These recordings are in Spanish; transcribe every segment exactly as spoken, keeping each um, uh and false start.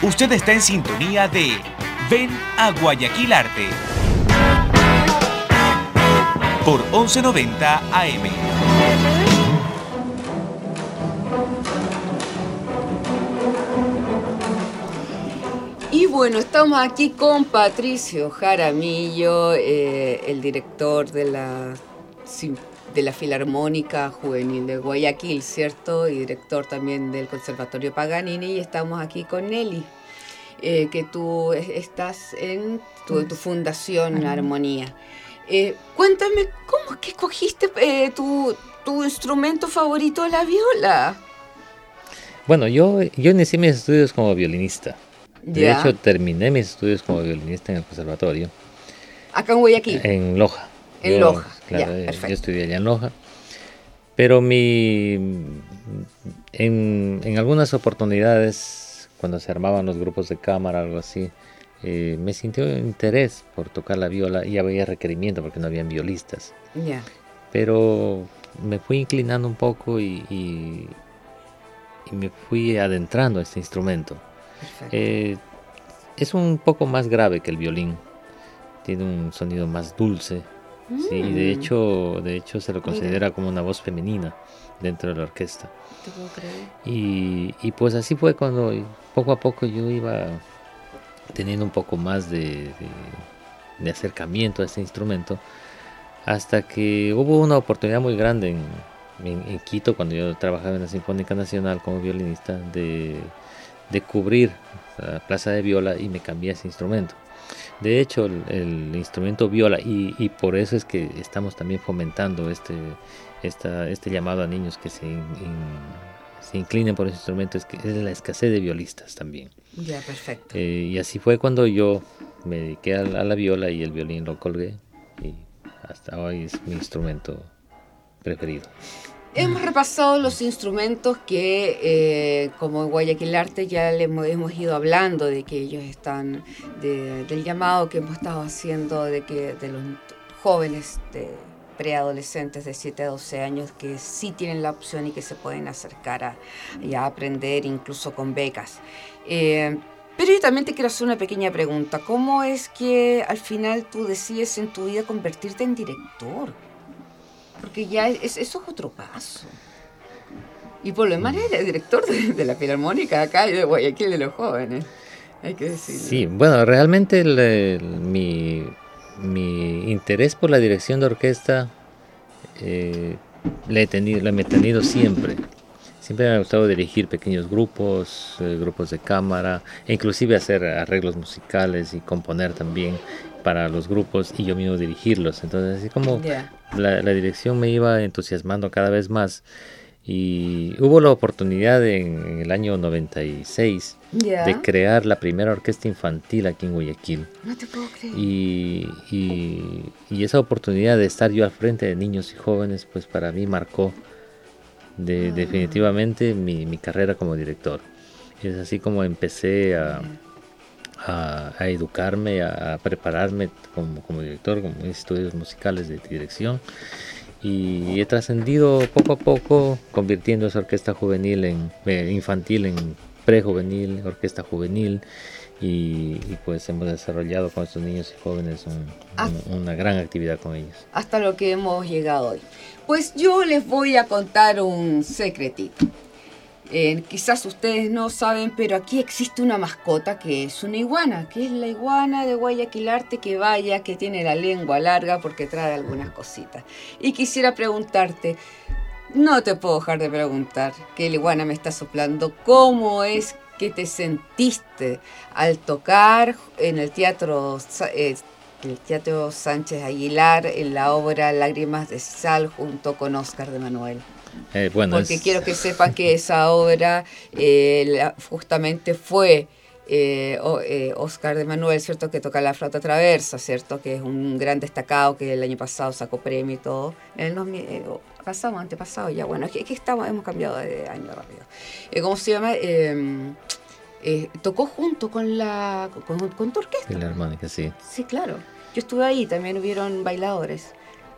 Usted está en sintonía de Ven a Guayaquil Arte por once noventa A M. Y bueno, estamos aquí con Patricio Jaramillo, eh, el director de la, de la Filarmónica Juvenil de Guayaquil, ¿cierto? Y director también del Conservatorio Paganini. Y estamos aquí con Nelly, eh, que tú estás en tu, en tu fundación Armonía. Eh, cuéntame, ¿cómo es que escogiste eh, tu, tu instrumento favorito, la viola? Bueno, yo, yo inicié mis estudios como violinista. De ¿Ya? hecho, terminé mis estudios como violinista en el conservatorio. ¿Acá en Guayaquil? En Loja. En yo, Loja, claro, ya, yo perfecto. estudié allá en Loja. Pero mi, en, en algunas oportunidades, cuando se armaban los grupos de cámara, algo así, eh, me sintió interés por tocar la viola y había requerimiento porque no habían violistas. Ya. Pero me fui inclinando un poco y, y, y me fui adentrando a este instrumento. Eh, es un poco más grave que el violín, tiene un sonido más dulce, mm. sí, y de hecho, de hecho se lo considera Mira. como una voz femenina dentro de la orquesta. ¿Te puedo creer? Y, y pues así fue cuando poco a poco yo iba teniendo un poco más de, de, de acercamiento a este instrumento, hasta que hubo una oportunidad muy grande en, en, en Quito, cuando yo trabajaba en la Sinfónica Nacional como violinista, de de cubrir la plaza de viola y me cambié ese instrumento. De hecho, el, el instrumento viola, y, y por eso es que estamos también fomentando este, esta, este llamado a niños que se, in, se inclinen por ese instrumento, es que es la escasez de violistas también. Ya, perfecto. Eh, y así fue cuando yo me dediqué a la, a la viola y el violín lo colgué, y hasta hoy es mi instrumento preferido. Hemos repasado los instrumentos que, eh, como en Guayaquil Arte, ya le hemos, hemos ido hablando de que ellos están, de, del llamado que hemos estado haciendo de que de los jóvenes, de preadolescentes de siete a doce años, que sí tienen la opción y que se pueden acercar a, a aprender, incluso con becas. Eh, pero yo también te quiero hacer una pequeña pregunta. ¿Cómo es que al final tú decides en tu vida convertirte en director? Porque ya es, eso es otro paso. Y por lo demás eres director de, de la Filarmónica acá y de Guayaquil de los jóvenes. Hay que decirlo. Sí, bueno, realmente el, el, mi, mi interés por la dirección de orquesta eh, le he tenido, lo he tenido siempre. Siempre me ha gustado dirigir pequeños grupos, eh, grupos de cámara, e inclusive hacer arreglos musicales y componer también para los grupos y yo mismo dirigirlos. Entonces, así como yeah. la, la dirección me iba entusiasmando cada vez más. Y hubo la oportunidad en, en el año noventa y seis yeah. de crear la primera orquesta infantil aquí en Guayaquil. No te puedo creer. Y, y, y esa oportunidad de estar yo al frente de niños y jóvenes, pues para mí marcó de, ah. definitivamente mi, mi carrera como director. Es así como empecé a... Yeah. A, a educarme, a, a prepararme como, como director, como estudios musicales de dirección, y he trascendido poco a poco, convirtiendo esa orquesta juvenil en eh, infantil en prejuvenil, orquesta juvenil, y, y pues hemos desarrollado con estos niños y jóvenes un, un, una gran actividad con ellos. Hasta lo que hemos llegado hoy. Pues yo les voy a contar un secretito. Eh, quizás ustedes no saben, pero aquí existe una mascota que es una iguana, que es la iguana de Guayaquil Arte, que vaya, que tiene la lengua larga porque trae algunas cositas. Y quisiera preguntarte, no te puedo dejar de preguntar, que la iguana me está soplando, ¿cómo es que te sentiste al tocar en el teatro, eh, el teatro Sánchez Aguilar en la obra Lágrimas de Sal junto con Óscar de Manuel? Eh, bueno, Porque es... quiero que sepan que esa obra eh, la, justamente fue eh, o, eh, Óscar de Manuel, ¿cierto? Que toca la flauta traversa, ¿cierto? Que es un gran destacado que el año pasado sacó premio y todo. En el eh, pasado, antepasado ya, bueno, es que, es que estamos, hemos cambiado de año rápido. Eh, ¿Cómo se llama? Eh, eh, tocó junto con la con, con tu orquesta. La armónica, sí. Sí, claro. Yo estuve ahí, también hubieron bailadores.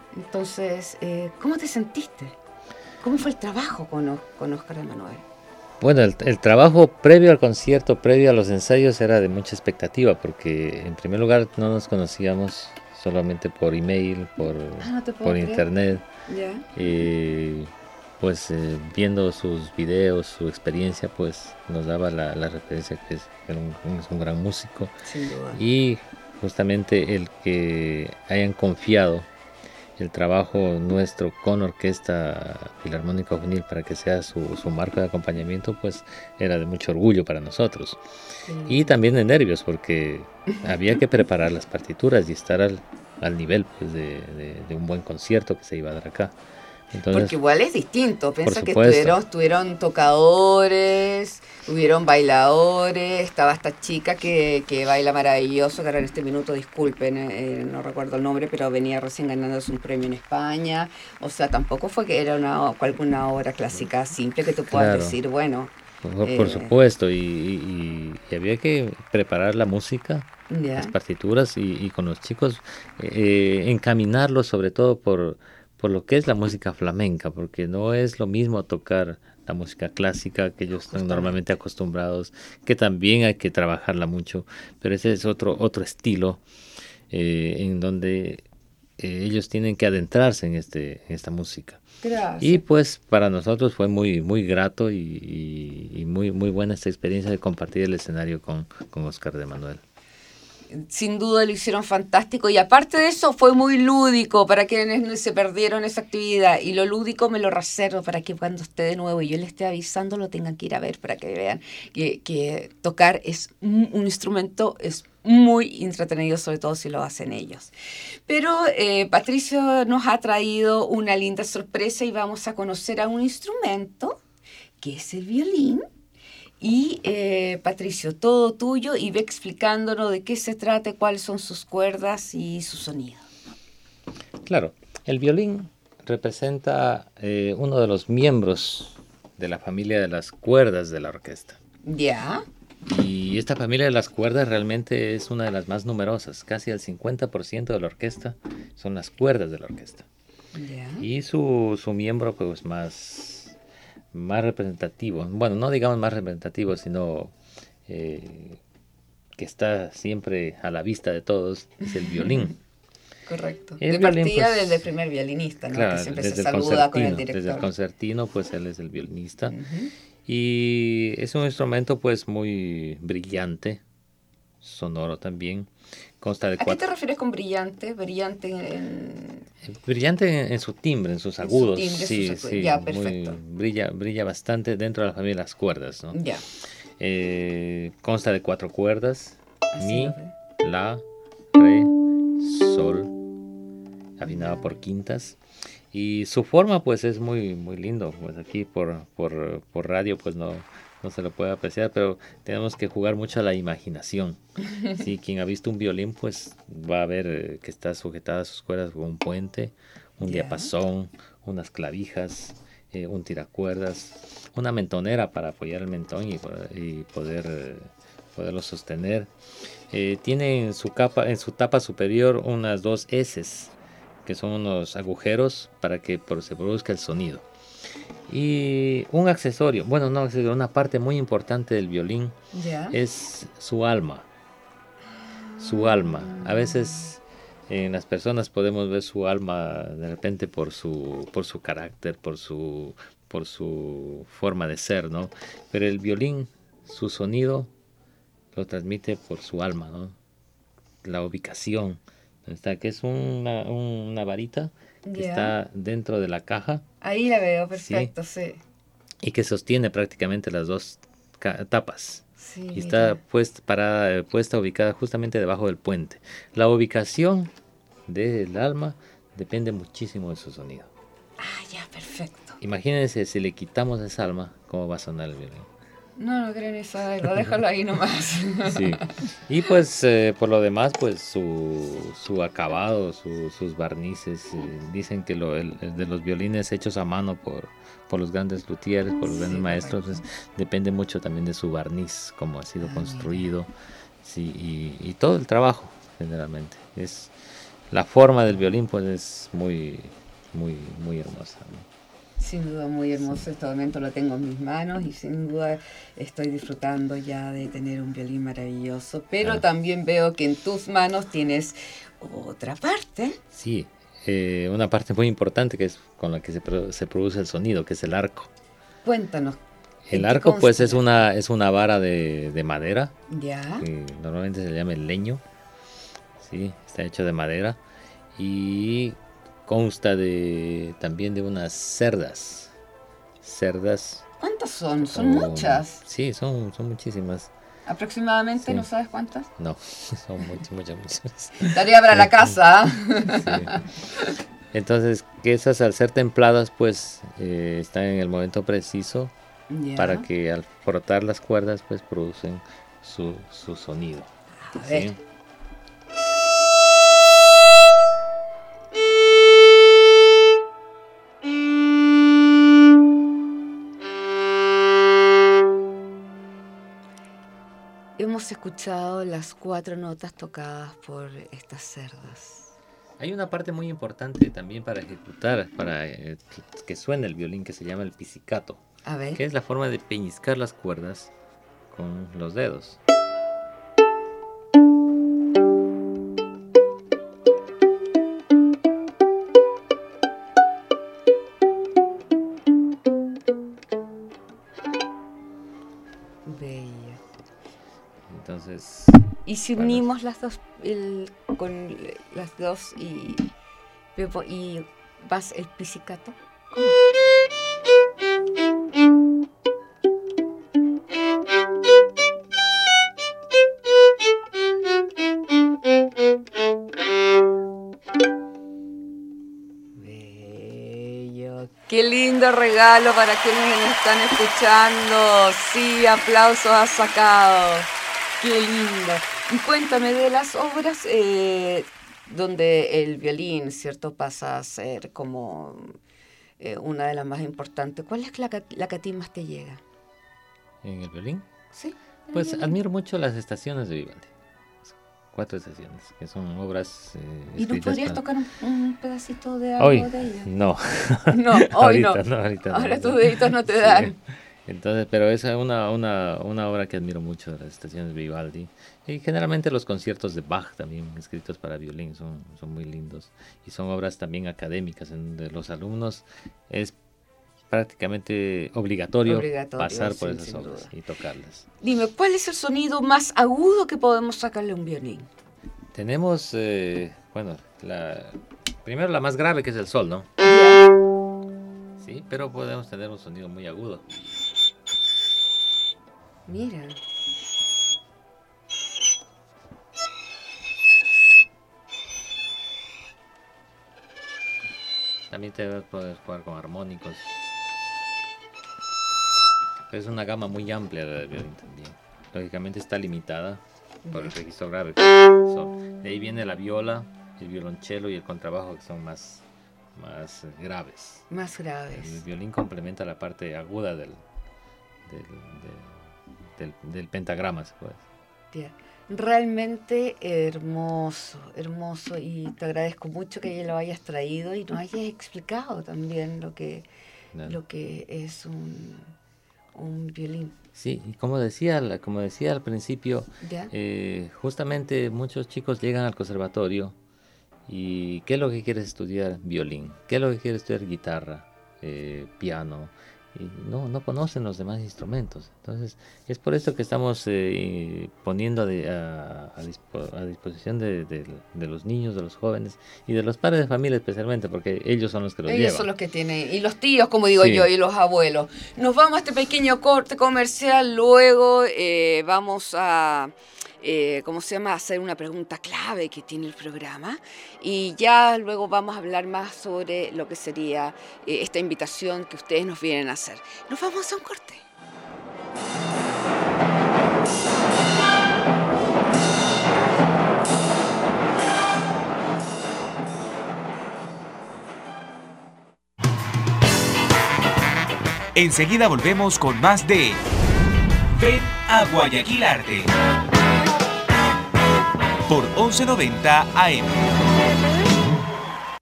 Entonces, eh, ¿cómo te sentiste? ¿Cómo fue el trabajo con, con Óscar de Manuel? Bueno, el, el trabajo previo al concierto, previo a los ensayos, era de mucha expectativa, porque en primer lugar no nos conocíamos solamente por email, por, Ah, no te puedo por creer. internet. Ya. Eh, pues eh, viendo sus videos, su experiencia, pues nos daba la, la referencia que es, era un, es un gran músico. Sin duda. Y justamente el que hayan confiado el trabajo nuestro con Orquesta Filarmónica Juvenil para que sea su, su marco de acompañamiento, pues era de mucho orgullo para nosotros. Sí. Y también de nervios, porque había que preparar las partituras y estar al, al nivel pues, de, de, de un buen concierto que se iba a dar acá. Entonces, porque igual es distinto, piensa que supuesto. estuvieron, estuvieron tocadores, hubieron bailadores, estaba esta chica que, que baila maravilloso, que ahora en este minuto, disculpen, eh, no recuerdo el nombre, pero venía recién ganándose un premio en España, o sea, tampoco fue que era una, alguna obra clásica simple que tú puedas Claro. decir, bueno. Por, eh, por supuesto, y, y, y había que preparar la música, ya. las partituras, y, y con los chicos eh, encaminarlos sobre todo por, por lo que es la música flamenca, porque no es lo mismo tocar la música clásica que ellos están normalmente acostumbrados, que también hay que trabajarla mucho, pero ese es otro, otro estilo eh, en donde eh, ellos tienen que adentrarse en, este, en esta música. Gracias. Y pues para nosotros fue muy muy grato y, y, y muy muy buena esta experiencia de compartir el escenario con, con Oscar de Manuel. Sin duda lo hicieron fantástico, y aparte de eso fue muy lúdico para quienes se perdieron esa actividad, y lo lúdico me lo reservo para que cuando esté de nuevo y yo les esté avisando lo tengan que ir a ver, para que vean que, que tocar es un, un instrumento, es muy entretenido, sobre todo si lo hacen ellos. Pero eh, Patricio nos ha traído una linda sorpresa y vamos a conocer a un instrumento que es el violín. Y eh, Patricio, todo tuyo, y ve explicándonos de qué se trata, cuáles son sus cuerdas y su sonido. Claro, el violín representa eh, uno de los miembros de la familia de las cuerdas de la orquesta. Ya. Y esta familia de las cuerdas realmente es una de las más numerosas. Casi el cincuenta por ciento de la orquesta son las cuerdas de la orquesta. Ya. Y su, su miembro pues más... más representativo, bueno, no digamos más representativo, sino eh, que está siempre a la vista de todos, es el violín. Correcto. El de violín, partida pues, desde el primer violinista, ¿no? Claro, Que siempre desde se el saluda con el concertino, director. desde el concertino, pues él es el violinista. Uh-huh. Y es un instrumento pues muy brillante, sonoro también. Consta de ¿A qué cuatro... te refieres con brillante? Brillante en... Brillante en, en su timbre, en sus En agudos. su timbre, sí, sus agu- sí, ya, muy- perfecto. brilla, brilla bastante dentro de la familia de las cuerdas, ¿no? Ya. Eh, consta de cuatro cuerdas: Así mi, lo veo. la, re, sol, afinada por quintas. Y su forma pues es muy muy lindo. Pues aquí por, por, por radio pues no, no se lo puede apreciar, pero tenemos que jugar mucho a la imaginación. Sí, quien ha visto un violín pues va a ver eh, que está sujetada a sus cuerdas con un puente, un Ya. diapasón, unas clavijas, eh, un tiracuerdas, una mentonera para apoyar el mentón y, y poder eh, poderlo sostener. Eh, tiene en su capa, en su tapa superior unas dos eses, que son unos agujeros para que por- se produzca el sonido. Y un accesorio, bueno, no accesorio, una parte muy importante del violín Ya. es su alma. Su alma. A veces en las personas podemos ver su alma de repente por su, por su carácter, por su, por su forma de ser, ¿no? Pero el violín, su sonido, lo transmite por su alma, ¿no? La ubicación, está, que es una, una varita que Ya. está dentro de la caja Ahí la veo, perfecto, sí. y que sostiene prácticamente las dos ca- tapas. Sí, Y mira. está puesta, parada, puesta ubicada justamente debajo del puente. La ubicación del alma depende muchísimo de su sonido. Ah, ya, perfecto. Imagínense si le quitamos esa alma, cómo va a sonar el violín. No, no creo en eso, lo déjalo ahí nomás. Sí. Y pues eh, por lo demás, pues su, su acabado, su- sus barnices, eh, dicen que lo, el, el de los violines hechos a mano por, por los grandes luthiers, por los grandes Sí, maestros, correcto. pues, depende mucho también de su barniz, cómo ha sido Ah, construido, sí, y, y todo el trabajo generalmente. Es la forma del violín, pues es muy, muy, muy hermosa, ¿no? Sin duda muy hermoso, este momento lo tengo en mis manos y sin duda estoy disfrutando ya de tener un violín maravilloso, pero Ah. también veo que en tus manos tienes otra parte. Sí, eh, una parte muy importante que es con la que se, pro- se produce el sonido, que es el arco. Cuéntanos. ¿en El qué arco pues consta? es una, es una vara de, de madera, Ya, que normalmente se llama el leño, sí, está hecho de madera y consta de también de unas cerdas, cerdas. ¿cuántas son? Son como- muchas. Sí, son, son muchísimas. Aproximadamente, Sí. ¿no sabes cuántas? No, son muchas, muchas, muchas. Tarea para la casa. Sí. Entonces, que esas al ser templadas, pues eh, están en el momento preciso Ya. para que al frotar las cuerdas, pues producen su, su sonido. A ver. ¿sí? Hemos escuchado las cuatro notas tocadas por estas cerdas. Hay una parte muy importante también para ejecutar, para eh, que, que suene el violín, que se llama el pizzicato, A ver. que es la forma de peñiscar las cuerdas con los dedos. Bella. Entonces, Y si Bueno. unimos las dos el- con las dos y, y vas el pizzicato. ¿Cómo? Bello. Qué lindo regalo para quienes nos están escuchando. Sí, aplausos has sacado. Qué lindo. Y cuéntame de las obras eh, donde el violín, ¿cierto?, pasa a ser como eh, una de las más importantes. ¿Cuál es la, que- la que a ti más te llega? en el violín, Sí. el pues violín. admiro mucho las estaciones de Vivaldi. Cuatro estaciones, que son obras eh, ¿Y nos escritas podrías para- tocar un, un pedacito de algo Hoy, de ella? no. No, hoy no. ahorita no, ahorita no. Ahora tus deditos no te Sí. dan. Entonces, pero esa es una, una, una obra que admiro mucho de las estaciones de Vivaldi. Y generalmente los conciertos de Bach también, escritos para violín, son, son muy lindos. Y son obras también académicas, en donde los alumnos es prácticamente obligatorio, Obligatorio, pasar por sí, esas sin obras duda. y tocarlas. Dime, ¿cuál es el sonido más agudo que podemos sacarle a un violín? Tenemos, eh, bueno, la, primero la más grave, que es el sol, ¿no? Ya. Sí, pero podemos tener un sonido muy agudo. Mira. También te puedes jugar con armónicos. Es una gama muy amplia la del violín también. Lógicamente está limitada por el registro grave. So, de ahí viene la viola, el violonchelo y el contrabajo, que son más, más eh, graves. Más El graves. violín complementa la parte aguda del, del, del, del- del pentagrama, se puede decir. Ya. Realmente hermoso, hermoso. Y te agradezco mucho que lo hayas traído y nos hayas explicado también lo que, ¿no? lo que es un, un violín. Sí, y como decía, la- como decía al principio, ¿Ya? eh, justamente muchos chicos llegan al conservatorio y ¿qué es lo que quieres estudiar? Violín. ¿Qué es lo que quieres estudiar? Guitarra, eh, piano. Y no, no conocen los demás instrumentos. Entonces, es por esto que estamos eh, poniendo de- a, a dispo- a disposición de, de- de los niños, de los jóvenes y de los padres de familia especialmente, porque ellos son los que los Ellos llevan. son los que tienen, y los tíos, como digo Sí. yo, y los abuelos. Nos vamos a este pequeño corte comercial, luego eh, vamos a, eh, ¿cómo se llama?, hacer una pregunta clave que tiene el programa, y ya luego vamos a hablar más sobre lo que sería eh, esta invitación que ustedes nos vienen a hacer. Nos vamos a un corte. Enseguida volvemos con más de Ven a Guayaquil Arte por once noventa A M.